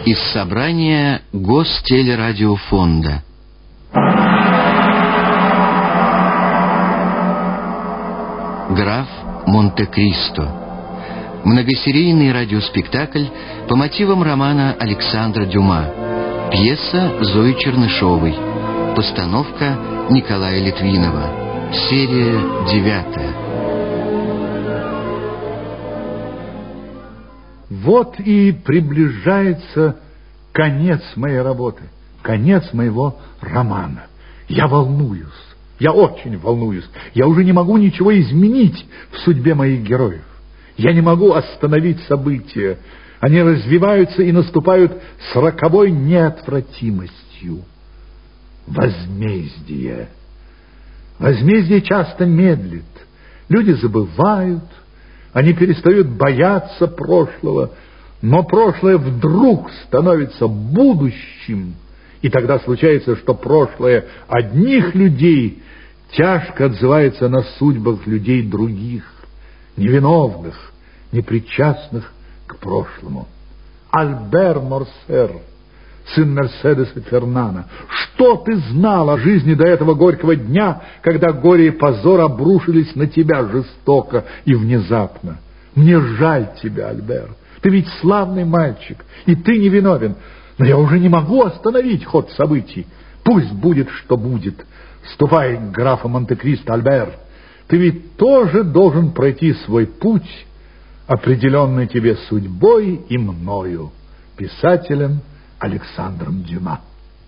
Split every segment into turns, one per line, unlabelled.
Из собрания Гостелерадиофонда. Граф Монте-Кристо. Многосерийный радиоспектакль по мотивам романа Александра Дюма. Пьеса Зои Чернышевой. Постановка Николая Литвинова. Серия 9.
Вот и приближается конец моей работы, конец моего романа. Я волнуюсь, я очень волнуюсь. Я уже не могу ничего изменить в судьбе моих героев. Я не могу остановить события. Они развиваются и наступают с роковой неотвратимостью. Возмездие. Возмездие часто медлит. Люди забывают, они перестают бояться прошлого, но прошлое вдруг становится будущим, и тогда случается, что прошлое одних людей тяжко отзывается на судьбах людей других, невиновных, непричастных к прошлому. Альбер Морсер, сын Мерседеса Фернана, что ты знал о жизни до этого горького дня, когда горе и позор обрушились на тебя жестоко и внезапно? Мне жаль тебя, Альбер. Ты ведь славный мальчик, и ты не виновен. Но я уже не могу остановить ход событий. Пусть будет, что будет. Ступай к графу Монте-Кристо, Альбер. Ты ведь тоже должен пройти свой путь, определенный тебе судьбой и мною, писателем Александром Дюма.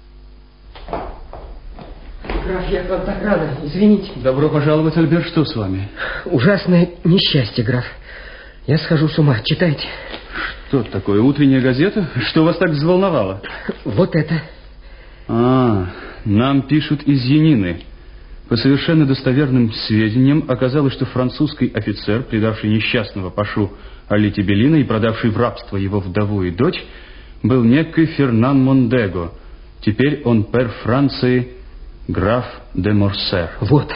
Граф, я к вам так рано, извините.
Добро пожаловать, Альбер, что с вами?
Ужасное несчастье, граф. Я схожу с ума, читайте.
Что такое, утренняя газета? Что вас так взволновало?
Вот это.
Нам пишут из Янины. По совершенно достоверным сведениям оказалось, что французский офицер, предавший несчастного пашу Али Тебелина и продавший в рабство его вдову и дочь, был некий Фернан Мондего. Теперь он пэр Франции, граф де Морсер.
Вот.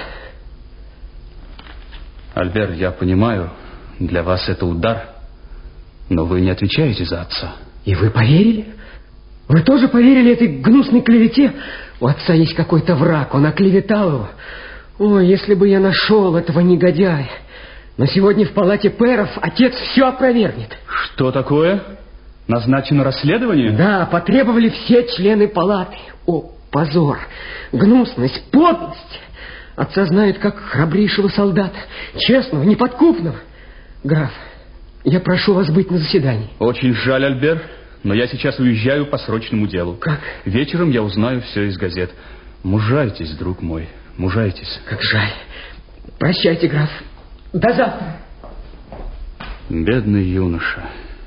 Альбер, я понимаю, для вас это удар, но вы не отвечаете за отца.
И вы поверили? Вы тоже поверили этой гнусной клевете? У отца есть какой-то враг, он оклеветал его. Ой, если бы я нашел этого негодяя. Но сегодня в палате пэров отец все опровергнет.
Что такое? Назначено расследование?
Да, потребовали все члены палаты. О, позор, гнусность, подлость. Отца знают как храбрейшего солдата, честного, неподкупного. Граф, я прошу вас быть на заседании.
Очень жаль, Альбер, но я сейчас уезжаю по срочному делу.
Как?
Вечером я узнаю все из газет. Мужайтесь, друг мой, мужайтесь.
Как жаль. Прощайте, граф. До завтра.
Бедный юноша.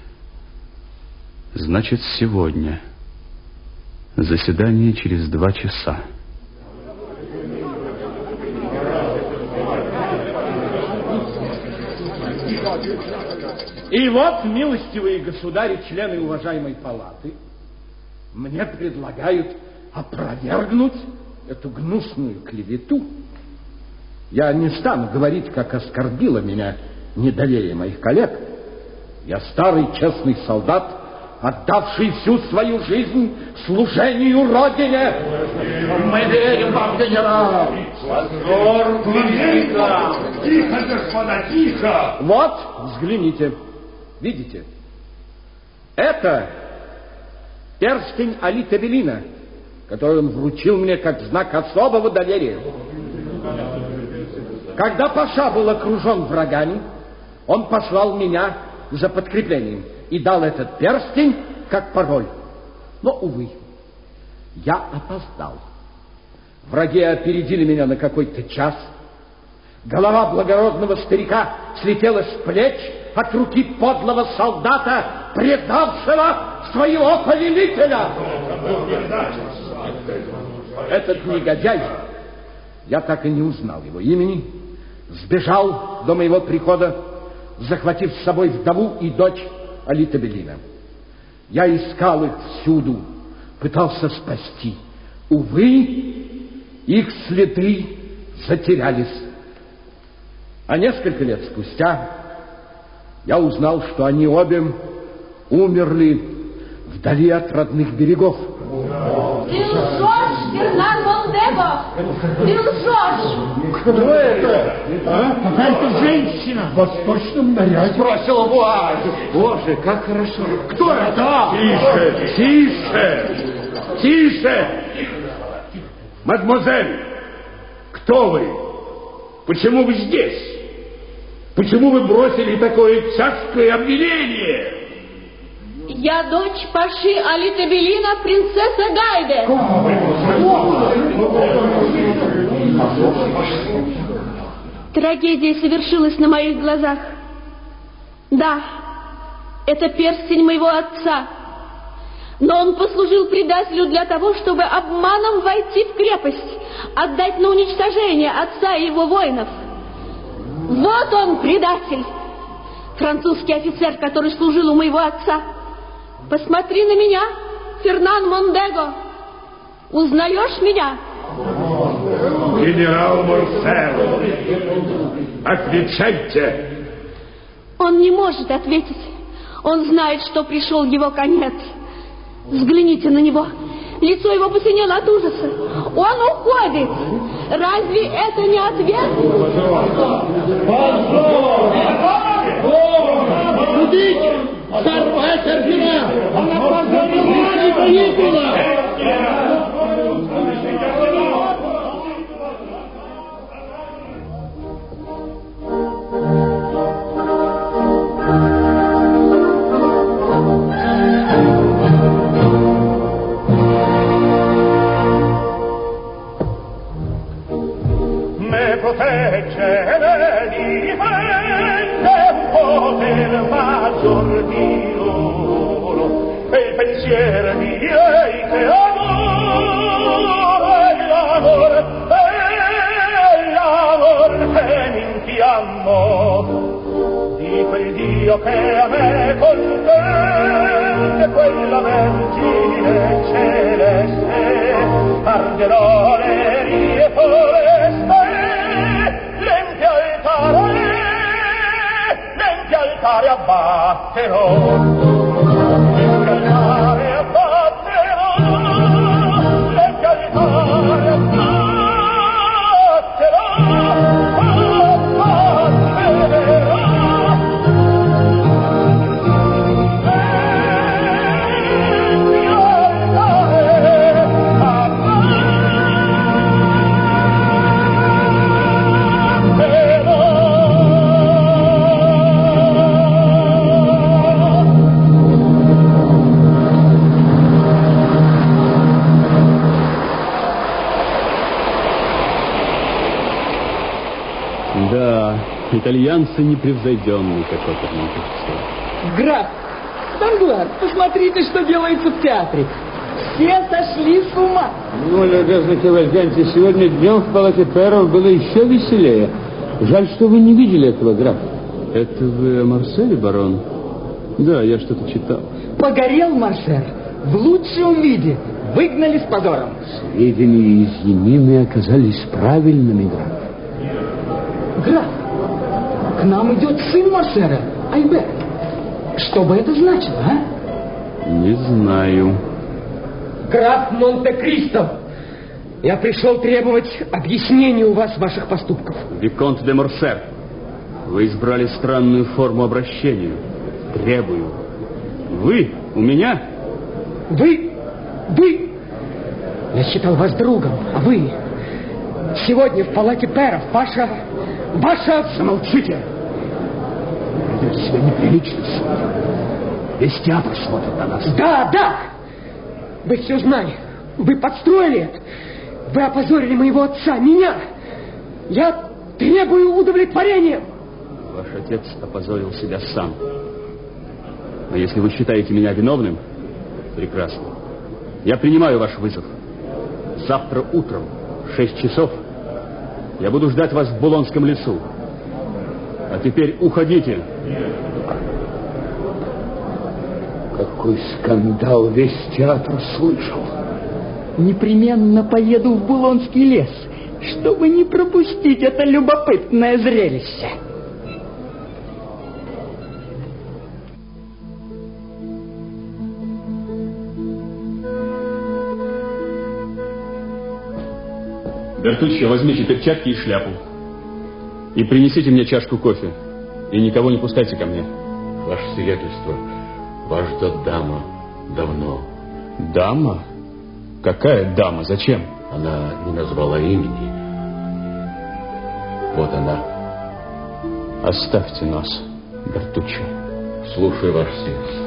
Значит, сегодня. Заседание через 2 часа.
И вот, милостивые государи, члены уважаемой палаты, мне предлагают опровергнуть эту гнусную клевету. Я не стану говорить, как оскорбило меня недоверие моих коллег. Я старый честный солдат, отдавший всю свою жизнь служению Родине. Мы верим вам, генерал.
Тихо, господа, тихо!
Вот, взгляните. Видите? Это перстень Али Тебелина, который он вручил мне как знак особого доверия. Когда паша был окружен врагами, он послал меня за подкреплением и дал этот перстень как пароль. Но, увы, я опоздал. Враги опередили меня на какой-то час. Голова благородного старика слетела с плеч от руки подлого солдата, предавшего своего повелителя. Этот негодяй, я так и не узнал его имени, сбежал до моего прихода, захватив с собой вдову и дочь Али Тебелина. Я искал их всюду, пытался спасти. Увы, их следы затерялись. А несколько лет спустя я узнал, что они обе умерли вдали от родных берегов.
Ты лжешь, Фернан Мондего! Ты лжешь!
Кто это?
Какая-то женщина.
В восточном наряде.
Сбросила вуаль.
Боже, как хорошо.
Кто это?
Тише, тише, тише. Мадемуазель, кто вы? Почему вы здесь? Почему вы бросили такое тяжкое обвинение?
Я дочь Паши Али-Тебелина, принцесса Гайде. Трагедия совершилась на моих глазах. Да, это перстень моего отца. Но он послужил предателю для того, чтобы обманом войти в крепость, отдать на уничтожение отца и его воинов. Вот он, предатель, французский офицер, который служил у моего отца. Посмотри на меня, Фернан Мондего. Узнаешь меня?
Генерал Морсел, отвечайте.
Он не может ответить. Он знает, что пришел его конец. Взгляните на него. Лицо его посинело от ужаса. Он уходит. Разве это не ответ?
Судите! Сорвать ордена! Она позорила и погибла!
Che a me contende quella vergine celeste, arderò le rie foreste, l'empio altare abbatterò, l'empio altare abbatterò, l'empio altare abbatterò.
Итальянцы непревзойденные, как оперный певцы.
Граф, Данглар, посмотрите, что делается в театре. Все сошли с ума.
Ну, любезный Вольфганг, сегодня днем в палате пэров было еще веселее. Жаль, что вы не видели этого, граф.
Это вы о Марселе, барон? Да, я что-то читал.
Погорел Маршер. В лучшем виде. Выгнали с позором.
Сведения из Янины оказались правильными, граф.
Граф, к нам идет сын Маршера, Альбер. Что бы это значило, а?
Не знаю.
Граф Монте-Кристо, я пришел требовать объяснений у вас ваших поступков.
Виконт де Морсер, вы избрали странную форму обращения. Требую. Вы у меня?
Вы? Я считал вас другом, а вы... Сегодня в палате пэров ваша...
Замолчите! Ведете себя неприлично. Весь театр смотрит на нас.
Да! Вы все знали. Вы подстроили это. Вы опозорили моего отца, меня. Я требую удовлетворения.
Ваш отец опозорил себя сам. Но если вы считаете меня виновным, прекрасно. Я принимаю ваш вызов. Завтра утром, в 6 часов, я буду ждать вас в Булонском лесу. А теперь уходите.
Какой скандал весь театр слышал.
Непременно поеду в Булонский лес, чтобы не пропустить это любопытное зрелище.
Бертуччо, возьмите перчатки и шляпу. И принесите мне чашку кофе. И никого не пускайте ко мне.
Ваше сиятельство, вас ждет дама давно.
Дама? Какая дама? Зачем?
Она не назвала имени. Вот она.
Оставьте нас, Бертуччо.
Слушаю, ваше сиятельство.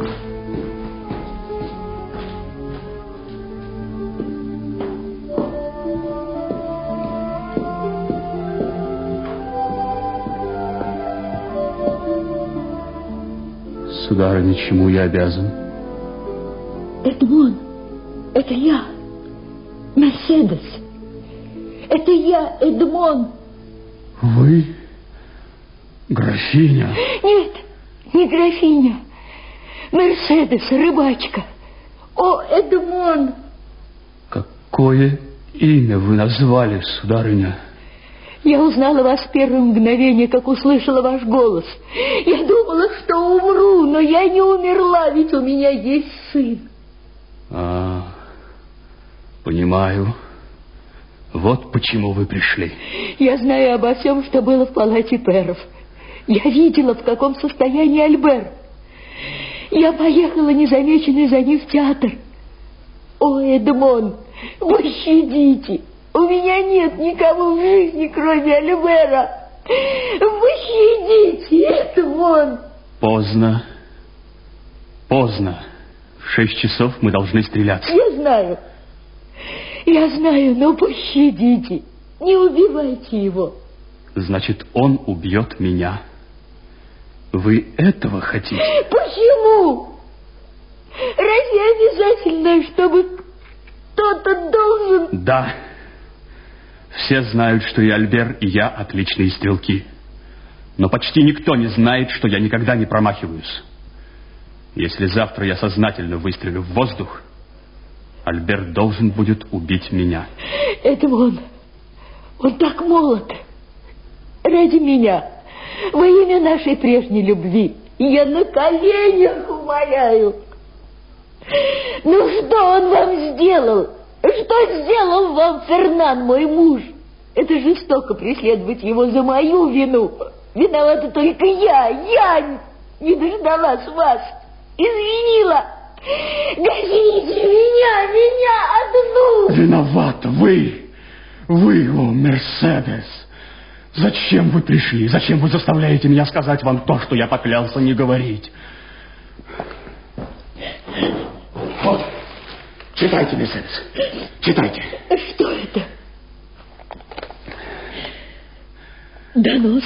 Сударыня, чему я обязан?
Эдмон, это я, Мерседес. Это я, Эдмон.
Вы? Графиня?
Нет, не графиня. Мерседес, рыбачка. О, Эдмон!
Какое имя вы назвали, сударыня?
Я узнала вас в первое мгновение, как услышала ваш голос. Я думала, что умру, но я не умерла, ведь у меня есть сын.
Понимаю. Вот почему вы пришли.
Я знаю обо всем, что было в палате Перов. Я видела, в каком состоянии Альбер. Я поехала незамеченной за ним в театр. О, Эдмон, пощадите. У меня нет никого в жизни, кроме Альбера. Пощадите, Эдмон.
Поздно. Поздно. В 6 часов мы должны стреляться.
Я знаю, но пощадите. Не убивайте его.
Значит, он убьет меня. Вы этого хотите?
Почему? Разве обязательно, чтобы кто-то должен...
Да. Все знают, что и Альбер, и я отличные стрелки. Но почти никто не знает, что я никогда не промахиваюсь. Если завтра я сознательно выстрелю в воздух, Альбер должен будет убить меня.
Эдмон, он так молод. Ради меня, во имя нашей прежней любви, я на коленях умоляю. Ну, что он вам сделал? Что сделал вам Фернан, мой муж? Это жестоко преследовать его за мою вину. Виновата только я не дождалась вас. Изменила. Гоните меня одну.
Виновата вы, о, Мерседес. Зачем вы пришли? Зачем вы заставляете меня сказать вам то, что я поклялся не говорить? Вот, читайте, Мерседес, читайте.
Что это? Донос?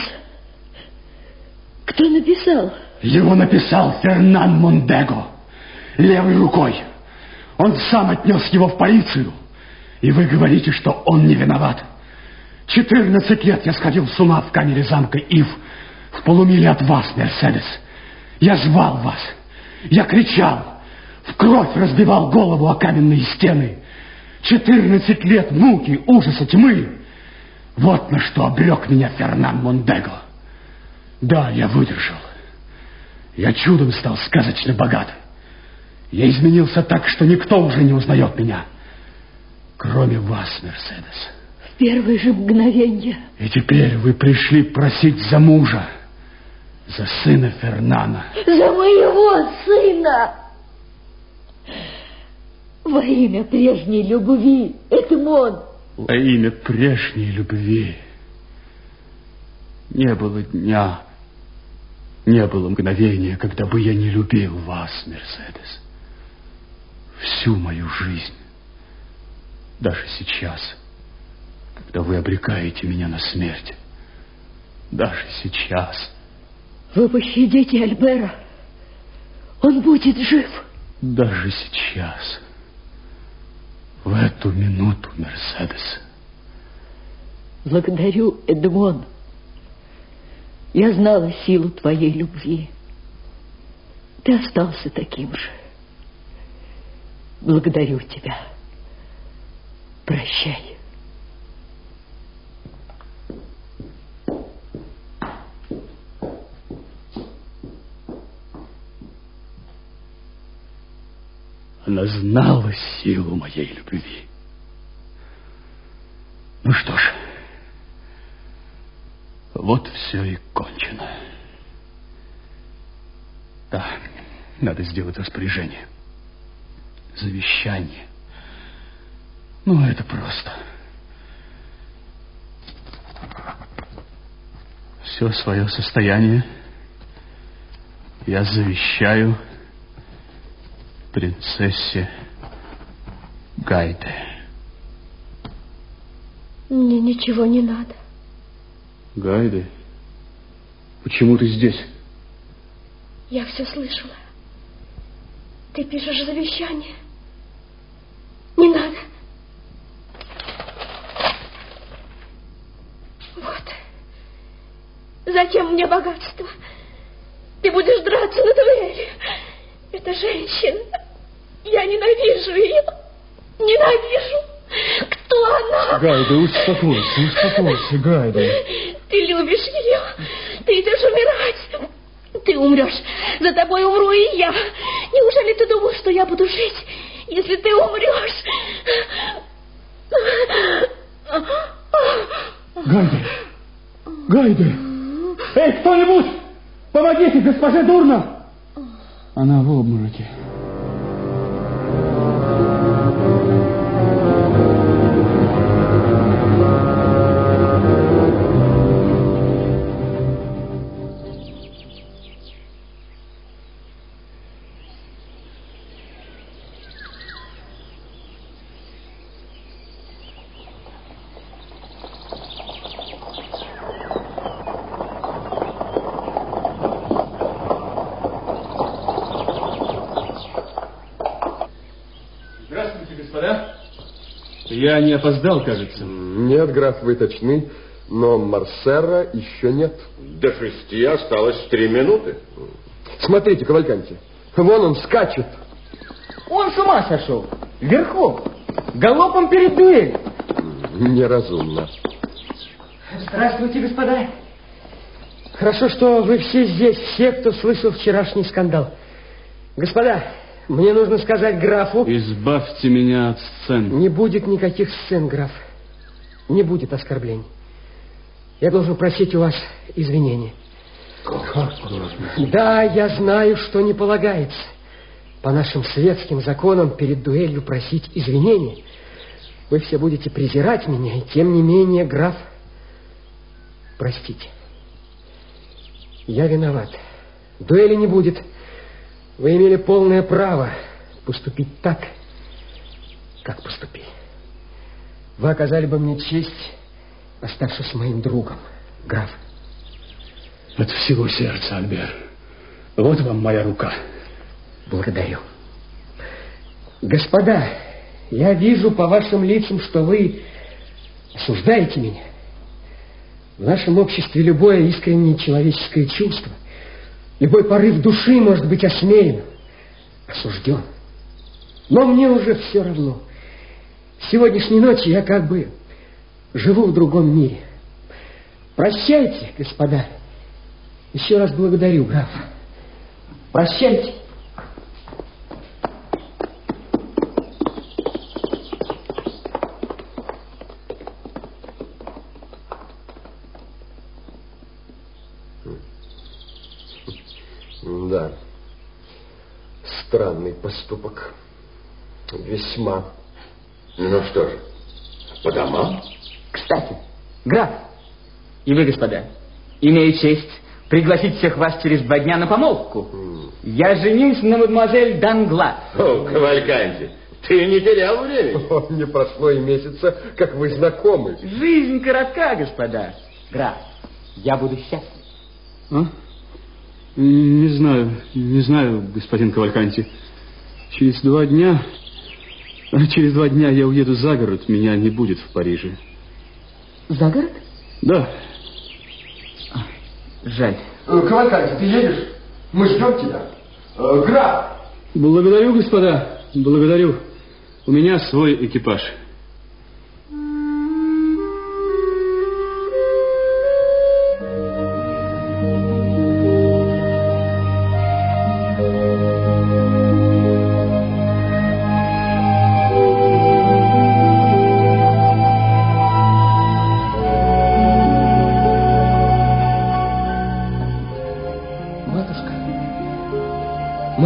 Кто написал?
Его написал Фернан Мондего. Левой рукой. Он сам отнес его в полицию. И вы говорите, что он не виноват. 14 лет я сходил с ума в камере замка Ив, в полумиле от вас, Мерседес. Я звал вас. Я кричал. В кровь разбивал голову о каменные стены. 14 лет муки, ужаса, тьмы. Вот на что обрек меня Фернан Мондего. Да, я выдержал. Я чудом стал сказочно богат. Я изменился так, что никто уже не узнает меня, кроме вас, Мерседес.
В первое же мгновенье.
И теперь вы пришли просить за мужа, за сына Фернана.
За моего сына! Во имя прежней любви, Эдмон.
Во имя прежней любви. Не было дня, не было мгновения, когда бы я не любил вас, Мерседес. Всю мою жизнь, даже сейчас, когда вы обрекаете меня на смерть, даже сейчас.
Вы пощадите Альбера, он будет жив.
Даже сейчас, в эту минуту, Мерседес.
Благодарю, Эдмон. Я знала силу твоей любви. Ты остался таким же. Благодарю тебя. Прощай.
Она знала силу моей любви. Ну что ж, вот все и кончено. Да, надо сделать распоряжение. Завещание. Ну, это просто. Все свое состояние я завещаю принцессе Гайде.
Мне ничего не надо.
Гайде? Почему ты здесь?
Я все слышала. Ты пишешь завещание. Не надо. Вот. Зачем мне богатство? Ты будешь драться на дуэли. Это женщина. Я ненавижу ее. Ненавижу. Кто она?
Гайда, успокойся, Гайда.
Ты любишь ее. Ты идешь умирать. Ты умрешь. За тобой умру и я. Неужели ты думал, что я буду жить, если ты умрешь?
Гайда! Эй, кто-нибудь! Помогите, госпоже Дурно! Она в обмороке. Я не опоздал, кажется.
Нет, граф, вы точны, но Марсера еще нет.
До 6 осталось 3 минуты.
Смотрите, Кавальканти, вон он скачет.
Он с ума сошел. Верхом. Галопом перед дуэлью.
Неразумно.
Здравствуйте, господа. Хорошо, что вы все здесь, все, кто слышал вчерашний скандал. Господа, мне нужно сказать графу...
Избавьте меня от сцен.
Не будет никаких сцен, граф. Не будет оскорблений. Я должен просить у вас извинения. Да, я знаю, что не полагается по нашим светским законам перед дуэлью просить извинения. Вы все будете презирать меня, и тем не менее, граф, простите. Я виноват. Дуэли не будет. Вы имели полное право поступить так, как поступили. Вы оказали бы мне честь, оставшись моим другом, граф.
От всего сердца, Альбер. Вот вам моя рука.
Благодарю. Господа, я вижу по вашим лицам, что вы осуждаете меня. В нашем обществе любое искреннее человеческое чувство, любой порыв души может быть осмеян, осужден. Но мне уже все равно. С сегодняшней ночи я как бы живу в другом мире. Прощайте, господа. Еще раз благодарю, граф. Прощайте.
Да. Странный поступок. Весьма.
Ну что ж, по домам?
Кстати, граф, и вы, господа, имею честь пригласить всех вас через 2 дня на помолвку. Я женюсь на мадемуазель Данглар.
О, Кавальканти, ты не терял времени.
О, не прошло и месяца, как вы знакомы.
Жизнь коротка, господа. Граф, я буду счастлив.
А? Не знаю, господин Кавальканти. Через 2 дня я уеду за город, меня не будет в Париже.
За город?
Да.
Жаль.
Кавальканти, ты едешь? Мы ждем тебя. Граф!
Благодарю, господа, благодарю. У меня свой экипаж.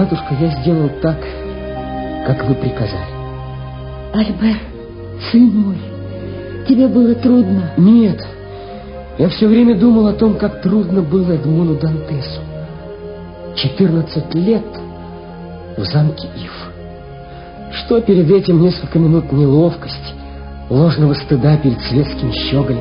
матушка, я сделал так, как вы приказали.
Альбер, сын мой, тебе было трудно?
Нет. Я все время думал о том, как трудно было Эдмону Дантесу. 14 лет в замке Иф. Что перед этим несколько минут неловкости, ложного стыда перед светским щеголем.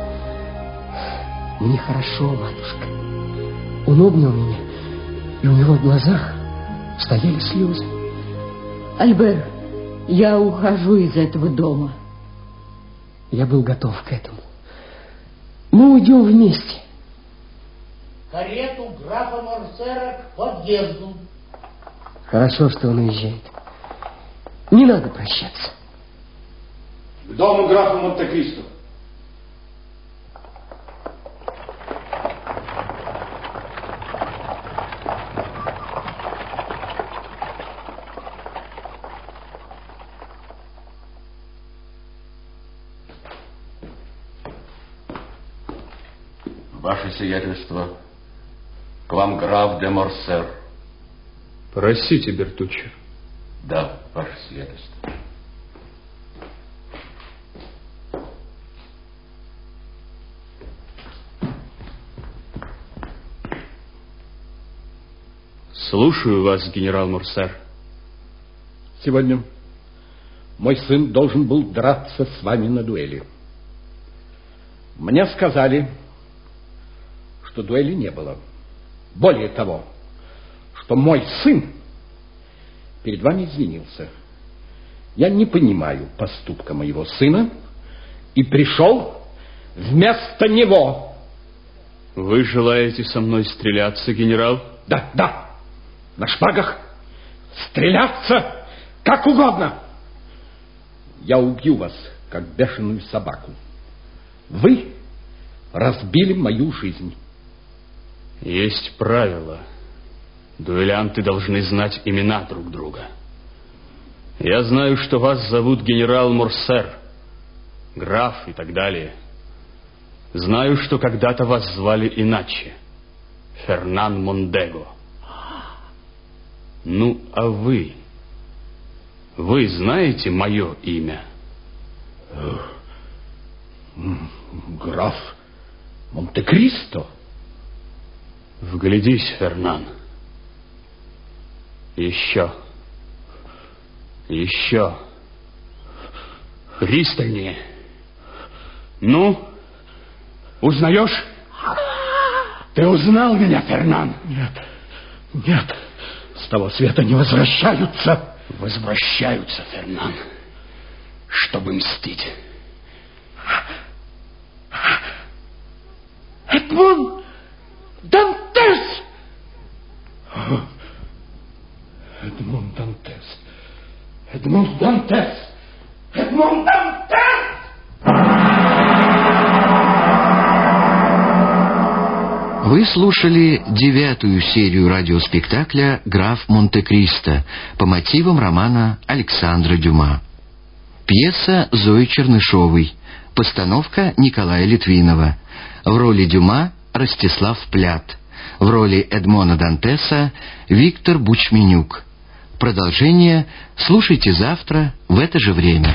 Мне хорошо, матушка. Он обнял меня, и у него в глазах стояли слезы.
Альбер, я ухожу из этого дома.
Я был готов к этому. Мы уйдем вместе.
Карету графа Морсера к подъезду.
Хорошо, что он уезжает. Не надо прощаться.
К дому графа Монте-Кристо.
Ваше сиятельство, к вам граф де Морсер.
Простите, Бертуччо.
Да, ваше сиятельство.
Слушаю вас, генерал Морсер.
Сегодня мой сын должен был драться с вами на дуэли. Мне сказали, что дуэли не было. Более того, что мой сын перед вами извинился. Я не понимаю поступка моего сына и пришел вместо него.
Вы желаете со мной стреляться, генерал?
Да, да. На шпагах стреляться как угодно. Я убью вас, как бешеную собаку. Вы разбили мою жизнь.
Есть правило. Дуэлянты должны знать имена друг друга. Я знаю, что вас зовут генерал Морсер, граф и так далее. Знаю, что когда-то вас звали иначе. Фернан Мондего. Ну, а вы? Вы знаете мое имя?
Граф Монте-Кристо.
Вглядись, Фернан. Еще. Еще. Пристальнее. Ну, узнаешь? Ты узнал меня, Фернан?
Нет, нет. С того света не возвращаются.
Возвращаются, Фернан, чтобы мстить.
Эдмон Дантес!
Эдмон Дантес. Эдмон Дантес.
Эдмон Дантес!
Вы слушали 9-ю серию радиоспектакля «Граф Монте-Кристо» по мотивам романа Александра Дюма. Пьеса Зои Чернышовой. Постановка Николая Литвинова. В роли Дюма Ростислав Плят. В роли Эдмона Дантеса Виктор Бучменюк. Продолжение слушайте завтра в это же время.